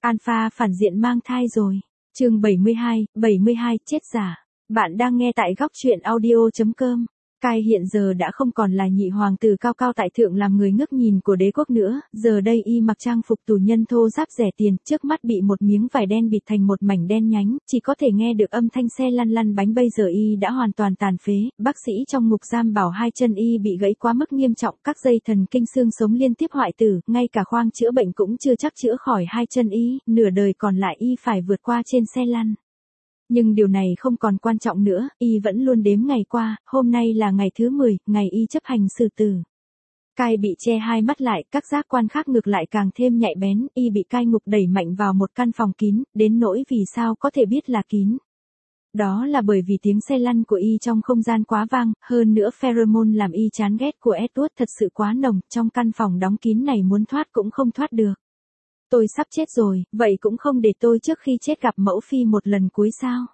Alpha phản diện mang thai rồi. Chương 72, chết giả. Bạn đang nghe tại góc truyện audio.com. Kai hiện giờ đã không còn là nhị hoàng tử cao cao tại thượng làm người ngước nhìn của đế quốc nữa, giờ đây y mặc trang phục tù nhân thô ráp rẻ tiền, trước mắt bị một miếng vải đen bịt thành một mảnh đen nhánh, chỉ có thể nghe được âm thanh xe lăn lăn bánh. Bây giờ y đã hoàn toàn tàn phế, bác sĩ trong ngục giam bảo hai chân y bị gãy quá mức nghiêm trọng, các dây thần kinh xương sống liên tiếp hoại tử, ngay cả khoang chữa bệnh cũng chưa chắc chữa khỏi hai chân y, nửa đời còn lại y phải vượt qua trên xe lăn. Nhưng điều này không còn quan trọng nữa, y vẫn luôn đếm ngày qua, hôm nay là ngày thứ 10, ngày y chấp hành xử tử. Kai bị che hai mắt lại, các giác quan khác ngược lại càng thêm nhạy bén, y bị cai ngục đẩy mạnh vào một căn phòng kín, đến nỗi vì sao có thể biết là kín. Đó là bởi vì tiếng xe lăn của y trong không gian quá vang, hơn nữa pheromone làm y chán ghét của Edward thật sự quá nồng, trong căn phòng đóng kín này muốn thoát cũng không thoát được. Tôi sắp chết rồi, vậy cũng không để tôi trước khi chết gặp mẫu phi một lần cuối sao?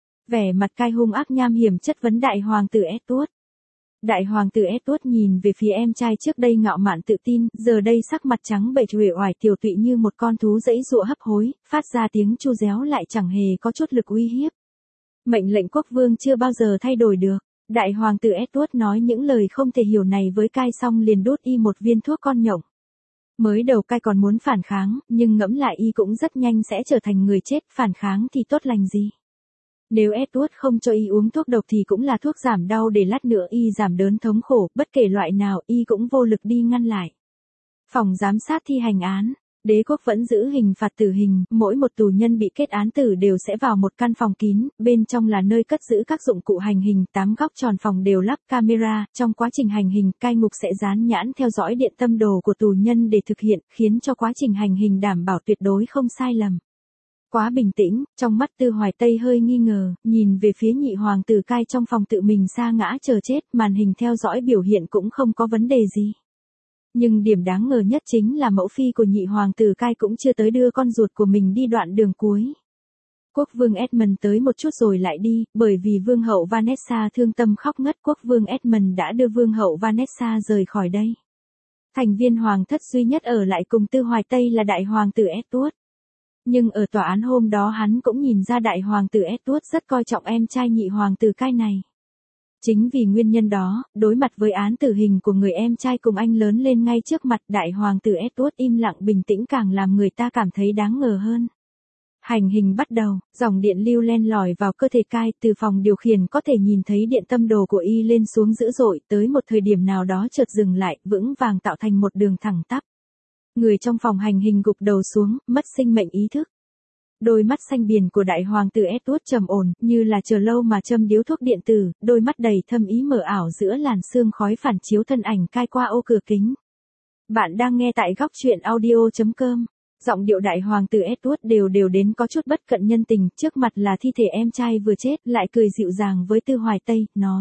Vẻ mặt Kai hung ác nham hiểm chất vấn đại hoàng tử Edward. Đại hoàng tử Edward nhìn về phía em trai trước đây ngạo mạn tự tin, giờ đây sắc mặt trắng bệch uể oải tiều tụy như một con thú dãy dụa hấp hối, phát ra tiếng chu réo lại chẳng hề có chút lực uy hiếp. Mệnh lệnh quốc vương chưa bao giờ thay đổi được. Đại hoàng tử Edward nói những lời không thể hiểu này với Kai xong liền đút y một viên thuốc con nhộng. Mới đầu Kai còn muốn phản kháng, nhưng ngẫm lại y cũng rất nhanh sẽ trở thành người chết, phản kháng thì tốt lành gì. Nếu Edward không cho y uống thuốc độc thì cũng là thuốc giảm đau để lát nữa y giảm đớn thống khổ, bất kể loại nào y cũng vô lực đi ngăn lại. Phòng giám sát thi hành án. Đế quốc vẫn giữ hình phạt tử hình, mỗi một tù nhân bị kết án tử đều sẽ vào một căn phòng kín, bên trong là nơi cất giữ các dụng cụ hành hình, 8 góc tròn phòng đều lắp camera, trong quá trình hành hình, cai ngục sẽ dán nhãn theo dõi điện tâm đồ của tù nhân để thực hiện, khiến cho quá trình hành hình đảm bảo tuyệt đối không sai lầm. Quá bình tĩnh, trong mắt Tư Hoài Tây hơi nghi ngờ, nhìn về phía nhị hoàng tử Kai trong phòng tự mình sa ngã chờ chết, màn hình theo dõi biểu hiện cũng không có vấn đề gì. Nhưng điểm đáng ngờ nhất chính là mẫu phi của nhị hoàng tử Kai cũng chưa tới đưa con ruột của mình đi đoạn đường cuối. Quốc vương Edmund tới một chút rồi lại đi, bởi vì vương hậu Vanessa thương tâm khóc ngất, quốc vương Edmund đã đưa vương hậu Vanessa rời khỏi đây. Thành viên hoàng thất duy nhất ở lại cùng Tư Hoài Tây là đại hoàng tử Edward. Nhưng ở tòa án hôm đó hắn cũng nhìn ra đại hoàng tử Edward rất coi trọng em trai nhị hoàng tử Kai này. Chính vì nguyên nhân đó, đối mặt với án tử hình của người em trai cùng anh lớn lên ngay trước mặt, đại hoàng tử Edward im lặng bình tĩnh càng làm người ta cảm thấy đáng ngờ hơn. Hành hình bắt đầu, dòng điện lưu len lỏi vào cơ thể Kai, từ phòng điều khiển có thể nhìn thấy điện tâm đồ của y lên xuống dữ dội, tới một thời điểm nào đó chợt dừng lại, vững vàng tạo thành một đường thẳng tắp. Người trong phòng hành hình gục đầu xuống, mất sinh mệnh ý thức. Đôi mắt xanh biển của đại hoàng tử Edward trầm ổn, như là chờ lâu mà châm điếu thuốc điện tử, đôi mắt đầy thâm ý mờ ảo giữa làn sương khói phản chiếu thân ảnh Kai qua ô cửa kính. Bạn đang nghe tại góc truyện audio.com. Giọng điệu đại hoàng tử Edward đều đến có chút bất cận nhân tình, trước mặt là thi thể em trai vừa chết, lại cười dịu dàng với Tư Hoài Tây, nói.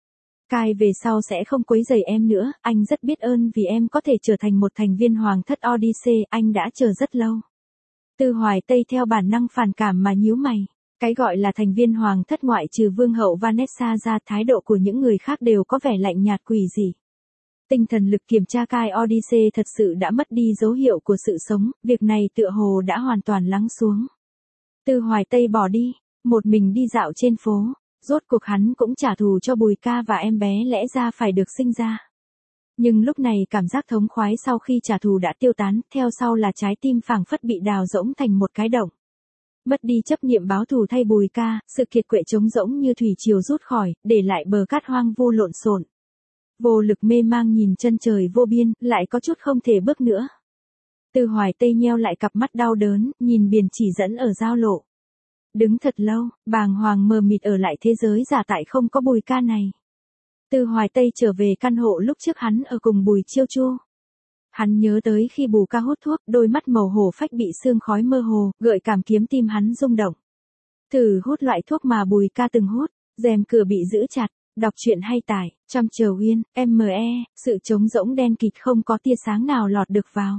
Kai về sau sẽ không quấy rầy em nữa, anh rất biết ơn vì em có thể trở thành một thành viên hoàng thất Odyssey, anh đã chờ rất lâu. Tư Hoài Tây theo bản năng phản cảm mà nhíu mày. Cái gọi là thành viên hoàng thất ngoại trừ vương hậu Vanessa ra, thái độ của những người khác đều có vẻ lạnh nhạt quỷ dị. Tinh thần lực kiểm tra Kai Odyssey thật sự đã mất đi dấu hiệu của sự sống, việc này tựa hồ đã hoàn toàn lắng xuống. Tư Hoài Tây bỏ đi, một mình đi dạo trên phố, rốt cuộc hắn cũng trả thù cho Bùi ca và em bé lẽ ra phải được sinh ra. Nhưng lúc này cảm giác thống khoái sau khi trả thù đã tiêu tán, theo sau là trái tim phảng phất bị đào rỗng thành một cái động. Mất đi chấp niệm báo thù thay Bùi ca, sự kiệt quệ trống rỗng như thủy triều rút khỏi, để lại bờ cát hoang vu lộn xộn. Vô lực mê mang nhìn chân trời vô biên, lại có chút không thể bước nữa. Tư Hoài Tây nheo lại cặp mắt đau đớn, nhìn biển chỉ dẫn ở giao lộ. Đứng thật lâu, bàng hoàng mờ mịt ở lại thế giới giả tại không có Bùi ca này. Tư Hoài Tây trở về căn hộ lúc trước hắn ở cùng Bùi Chiêu Chu. Hắn nhớ tới khi Bùi ca hút thuốc, đôi mắt màu hổ phách bị sương khói mơ hồ, gợi cảm kiếm tim hắn rung động. Thử hút loại thuốc mà Bùi ca từng hút, rèm cửa bị giữ chặt, đọc truyện hay tải, Trăm Chờ Uyên, ME, sự trống rỗng đen kịt không có tia sáng nào lọt được vào.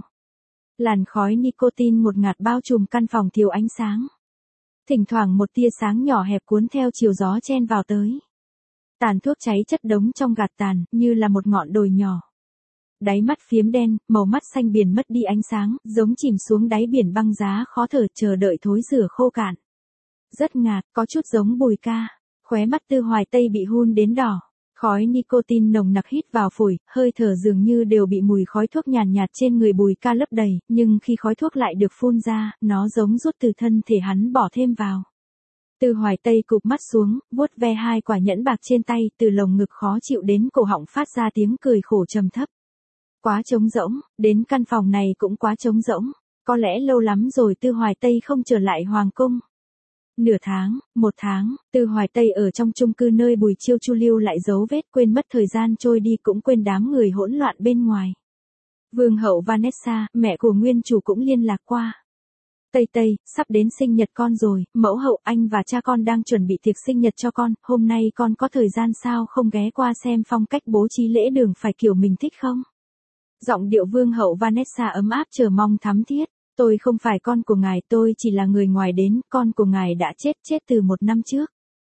Làn khói nicotine ngột ngạt bao trùm căn phòng thiếu ánh sáng. Thỉnh thoảng một tia sáng nhỏ hẹp cuốn theo chiều gió chen vào tới. Tàn thuốc cháy chất đống trong gạt tàn, như là một ngọn đồi nhỏ. đáy mắt phiếm đen, màu mắt xanh biển mất đi ánh sáng, giống chìm xuống đáy biển băng giá khó thở chờ đợi thối rửa khô cạn. Rất ngạt, có chút giống Bùi Ca. Khóe mắt Tư Hoài Tây bị hun đến đỏ. Khói nicotine nồng nặc hít vào phổi, hơi thở dường như đều bị mùi khói thuốc nhàn nhạt trên người Bùi Ca lấp đầy, nhưng khi khói thuốc lại được phun ra, nó giống rút từ thân thể hắn bỏ thêm vào. Tư Hoài Tây cụp mắt xuống, vuốt ve hai quả nhẫn bạc trên tay, từ lồng ngực khó chịu đến cổ họng phát ra tiếng cười khổ trầm thấp. Quá trống rỗng, đến căn phòng này cũng quá trống rỗng, có lẽ lâu lắm rồi Tư Hoài Tây không trở lại hoàng cung. Nửa tháng, 1 tháng, Tư Hoài Tây ở trong chung cư nơi Bùi Chiêu Chu lưu lại dấu vết, quên mất thời gian trôi đi cũng quên đám người hỗn loạn bên ngoài. Vương hậu Vanessa, mẹ của nguyên chủ cũng liên lạc qua. Tây Tây, sắp đến sinh nhật con rồi, mẫu hậu anh và cha con đang chuẩn bị tiệc sinh nhật cho con, hôm nay con có thời gian sao không ghé qua xem phong cách bố trí lễ đường phải kiểu mình thích không? Giọng điệu vương hậu Vanessa ấm áp chờ mong thắm thiết. Tôi không phải con của ngài, tôi chỉ là người ngoài đến, con của ngài đã chết từ 1 năm trước.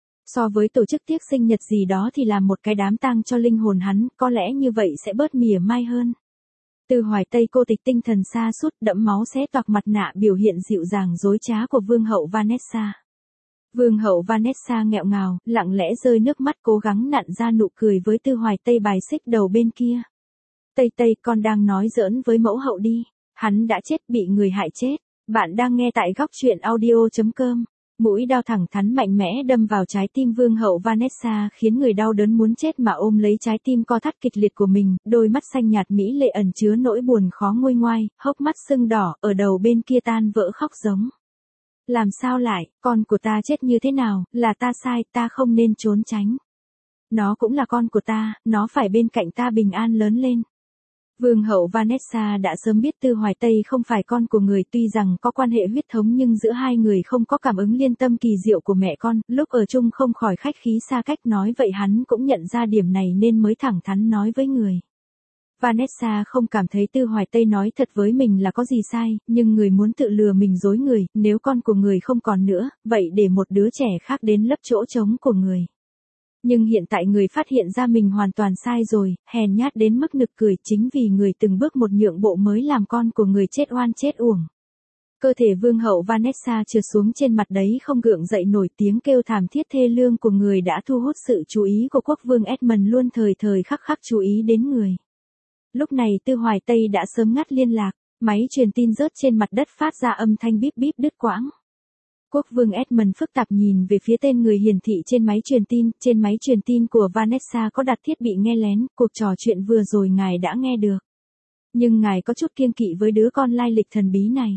So với tổ chức tiệc sinh nhật gì đó thì làm một cái đám tang cho linh hồn hắn, có lẽ như vậy sẽ bớt mỉa mai hơn. Tư Hoài Tây cô tịch tinh thần sa sút đẫm máu xé toạc mặt nạ biểu hiện dịu dàng dối trá của vương hậu Vanessa. Vương hậu Vanessa nghẹo ngào, lặng lẽ rơi nước mắt cố gắng nặn ra nụ cười với Tư Hoài Tây bài xích đầu bên kia. Tây Tây con đang nói giỡn với mẫu hậu đi. Hắn đã chết bị người hại chết. Bạn đang nghe tại góc truyện audio.com. Mũi đao thẳng thắn mạnh mẽ đâm vào trái tim vương hậu Vanessa khiến người đau đớn muốn chết mà ôm lấy trái tim co thắt kịch liệt của mình, đôi mắt xanh nhạt mỹ lệ ẩn chứa nỗi buồn khó nguôi ngoai, hốc mắt sưng đỏ, ở đầu bên kia tan vỡ khóc giống. Làm sao lại, con của ta chết như thế nào, là ta sai, ta không nên trốn tránh. Nó cũng là con của ta, nó phải bên cạnh ta bình an lớn lên. Vương hậu Vanessa đã sớm biết Tư Hoài Tây không phải con của người, tuy rằng có quan hệ huyết thống nhưng giữa hai người không có cảm ứng liên tâm kỳ diệu của mẹ con, lúc ở chung không khỏi khách khí xa cách, nói vậy hắn cũng nhận ra điểm này nên mới thẳng thắn nói với người. Vanessa không cảm thấy Tư Hoài Tây nói thật với mình là có gì sai, nhưng người muốn tự lừa mình dối người, nếu con của người không còn nữa, vậy để một đứa trẻ khác đến lấp chỗ trống của người. Nhưng hiện tại người phát hiện ra mình hoàn toàn sai rồi, hèn nhát đến mức nực cười, chính vì người từng bước một nhượng bộ mới làm con của người chết oan chết uổng. Cơ thể vương hậu Vanessa trượt xuống trên mặt đấy không gượng dậy nổi, tiếng kêu thảm thiết thê lương của người đã thu hút sự chú ý của quốc vương Edmund luôn thời thời khắc khắc chú ý đến người. Lúc này Tư Hoài Tây đã sớm ngắt liên lạc, máy truyền tin rớt trên mặt đất phát ra âm thanh bíp bíp đứt quãng. Quốc vương Edmund phức tạp nhìn về phía tên người hiển thị trên máy truyền tin của Vanessa có đặt thiết bị nghe lén, cuộc trò chuyện vừa rồi ngài đã nghe được. Nhưng ngài có chút kiêng kỵ với đứa con lai lịch thần bí này.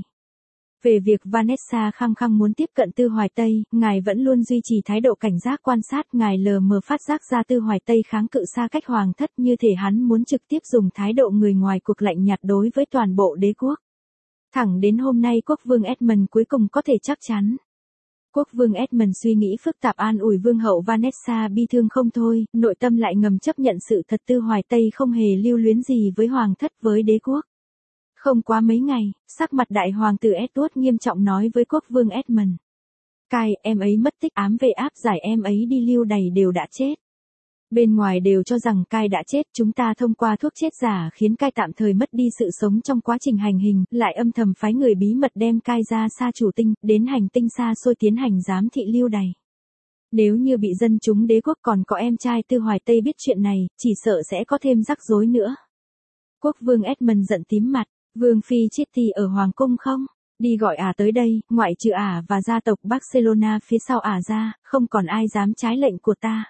Về việc Vanessa khăng khăng muốn tiếp cận Tư Hoài Tây, ngài vẫn luôn duy trì thái độ cảnh giác quan sát, ngài lờ mờ phát giác ra Tư Hoài Tây kháng cự xa cách hoàng thất, như thể hắn muốn trực tiếp dùng thái độ người ngoài cuộc lạnh nhạt đối với toàn bộ đế quốc. Thẳng đến hôm nay quốc vương Edmund cuối cùng có thể chắc chắn. Quốc vương Edmund suy nghĩ phức tạp an ủi vương hậu Vanessa bi thương không thôi, nội tâm lại ngầm chấp nhận sự thật Tư Hoài Tây không hề lưu luyến gì với hoàng thất với đế quốc. Không quá mấy ngày, sắc mặt đại hoàng tử Edward nghiêm trọng nói với quốc vương Edmund. Cai, em ấy mất tích, ám vệ áp giải em ấy đi lưu đày đều đã chết. Bên ngoài đều cho rằng Cai đã chết, chúng ta thông qua thuốc chết giả khiến Cai tạm thời mất đi sự sống trong quá trình hành hình, lại âm thầm phái người bí mật đem Cai ra xa chủ tinh, đến hành tinh xa xôi tiến hành giám thị lưu đày. Nếu như bị dân chúng đế quốc còn có em trai Tư Hoài Tây biết chuyện này, chỉ sợ sẽ có thêm rắc rối nữa. Quốc vương Edmund giận tím mặt, vương phi Chitty ở hoàng cung không? Đi gọi ả tới đây, ngoại trừ ả và gia tộc Barcelona phía sau ả ra, không còn ai dám trái lệnh của ta.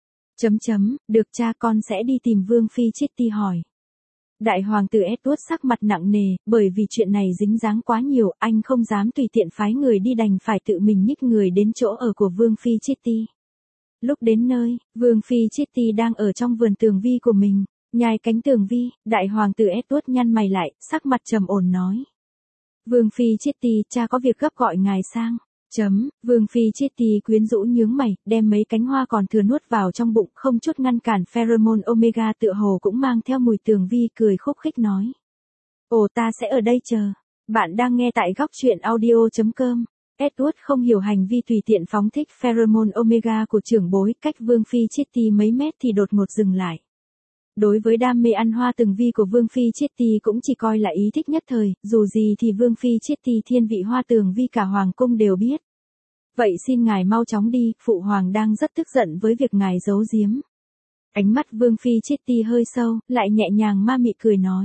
Được cha, con sẽ đi tìm vương phi Chitty hỏi. Đại hoàng tử Edward sắc mặt nặng nề, bởi vì chuyện này dính dáng quá nhiều, anh không dám tùy tiện phái người đi, đành phải tự mình nhích người đến chỗ ở của vương phi Chitty. Lúc đến nơi, vương phi Chitty đang ở trong vườn tường vi của mình, nhai cánh tường vi, đại hoàng tử Edward nhăn mày lại, sắc mặt trầm ổn nói. Vương phi Chitty, cha có việc gấp gọi ngài sang. Vương phi Chitty quyến rũ nhướng mày, đem mấy cánh hoa còn thừa nuốt vào trong bụng, không chút ngăn cản. Pheromone Omega tựa hồ cũng mang theo mùi tường vi, cười khúc khích nói. Ồ, ta sẽ ở đây chờ. Bạn đang nghe tại góc truyện audio.com. Edward không hiểu hành vi tùy tiện phóng thích Pheromone Omega của trưởng bối, cách vương phi Chitty mấy mét thì đột ngột dừng lại. Đối với đam mê ăn hoa từng vi của Vương Phi Chiết Ti cũng chỉ coi là ý thích nhất thời, dù gì thì Vương Phi Chiết Ti thiên vị hoa tường vi cả hoàng cung đều biết. Vậy xin ngài mau chóng đi, phụ hoàng đang rất tức giận với việc ngài giấu giếm. Ánh mắt Vương Phi Chiết Ti hơi sâu, lại nhẹ nhàng ma mị cười nói.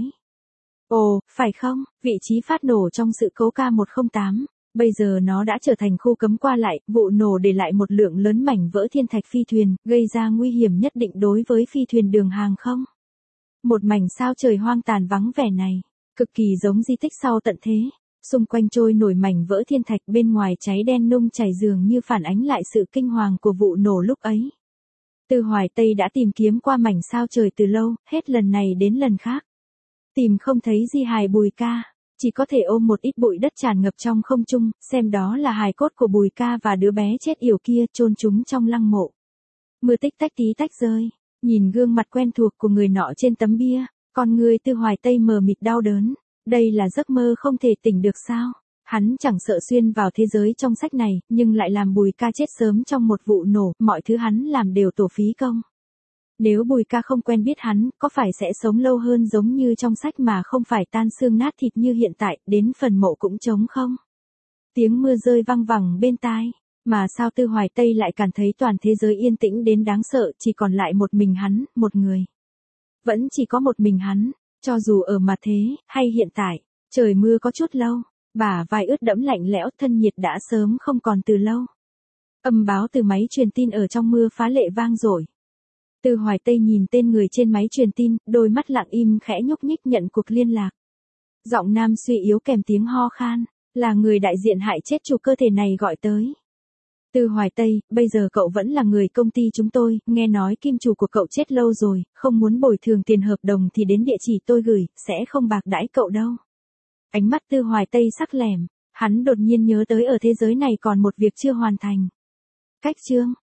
Ồ, phải không, vị trí phát nổ trong sự cố K108, bây giờ nó đã trở thành khu cấm qua lại, vụ nổ để lại một lượng lớn mảnh vỡ thiên thạch phi thuyền, gây ra nguy hiểm nhất định đối với phi thuyền đường hàng không. Một mảnh sao trời hoang tàn vắng vẻ này, cực kỳ giống di tích sau tận thế. Xung quanh trôi nổi mảnh vỡ thiên thạch, bên ngoài cháy đen nung chảy dường như phản ánh lại sự kinh hoàng của vụ nổ lúc ấy. Từ Hoài Tây đã tìm kiếm qua mảnh sao trời từ lâu, hết lần này đến lần khác. Tìm không thấy di hài Bùi Ca, chỉ có thể ôm một ít bụi đất tràn ngập trong không trung, xem đó là hài cốt của Bùi Ca và đứa bé chết yểu kia chôn chúng trong lăng mộ. Mưa tích tách tí tách rơi, nhìn gương mặt quen thuộc của người nọ trên tấm bia, con người Từ Hoài Tây mờ mịt đau đớn. Đây là giấc mơ không thể tỉnh được sao? Hắn chẳng sợ xuyên vào thế giới trong sách này, nhưng lại làm Bùi Ca chết sớm trong một vụ nổ, mọi thứ hắn làm đều tổ phí công. Nếu Bùi Ca không quen biết hắn, có phải sẽ sống lâu hơn giống như trong sách mà không phải tan xương nát thịt như hiện tại, đến phần mộ cũng trống không? Tiếng mưa rơi văng vẳng bên tai, mà sao Tư Hoài Tây lại cảm thấy toàn thế giới yên tĩnh đến đáng sợ, chỉ còn lại một mình hắn, một người. Vẫn chỉ có một mình hắn, cho dù ở mặt thế, hay hiện tại, trời mưa có chút lâu, bả vai ướt đẫm lạnh lẽo, thân nhiệt đã sớm không còn từ lâu. Âm báo từ máy truyền tin ở trong mưa phá lệ vang dội. Từ Hoài Tây nhìn tên người trên máy truyền tin, đôi mắt lặng im khẽ nhúc nhích nhận cuộc liên lạc. Giọng nam suy yếu kèm tiếng ho khan, là người đại diện hại chết chủ cơ thể này gọi tới. Từ Hoài Tây, bây giờ cậu vẫn là người công ty chúng tôi, nghe nói kim chủ của cậu chết lâu rồi, không muốn bồi thường tiền hợp đồng thì đến địa chỉ tôi gửi, sẽ không bạc đãi cậu đâu. Ánh mắt Từ Hoài Tây sắc lẻm, hắn đột nhiên nhớ tới ở thế giới này còn một việc chưa hoàn thành. Cách chương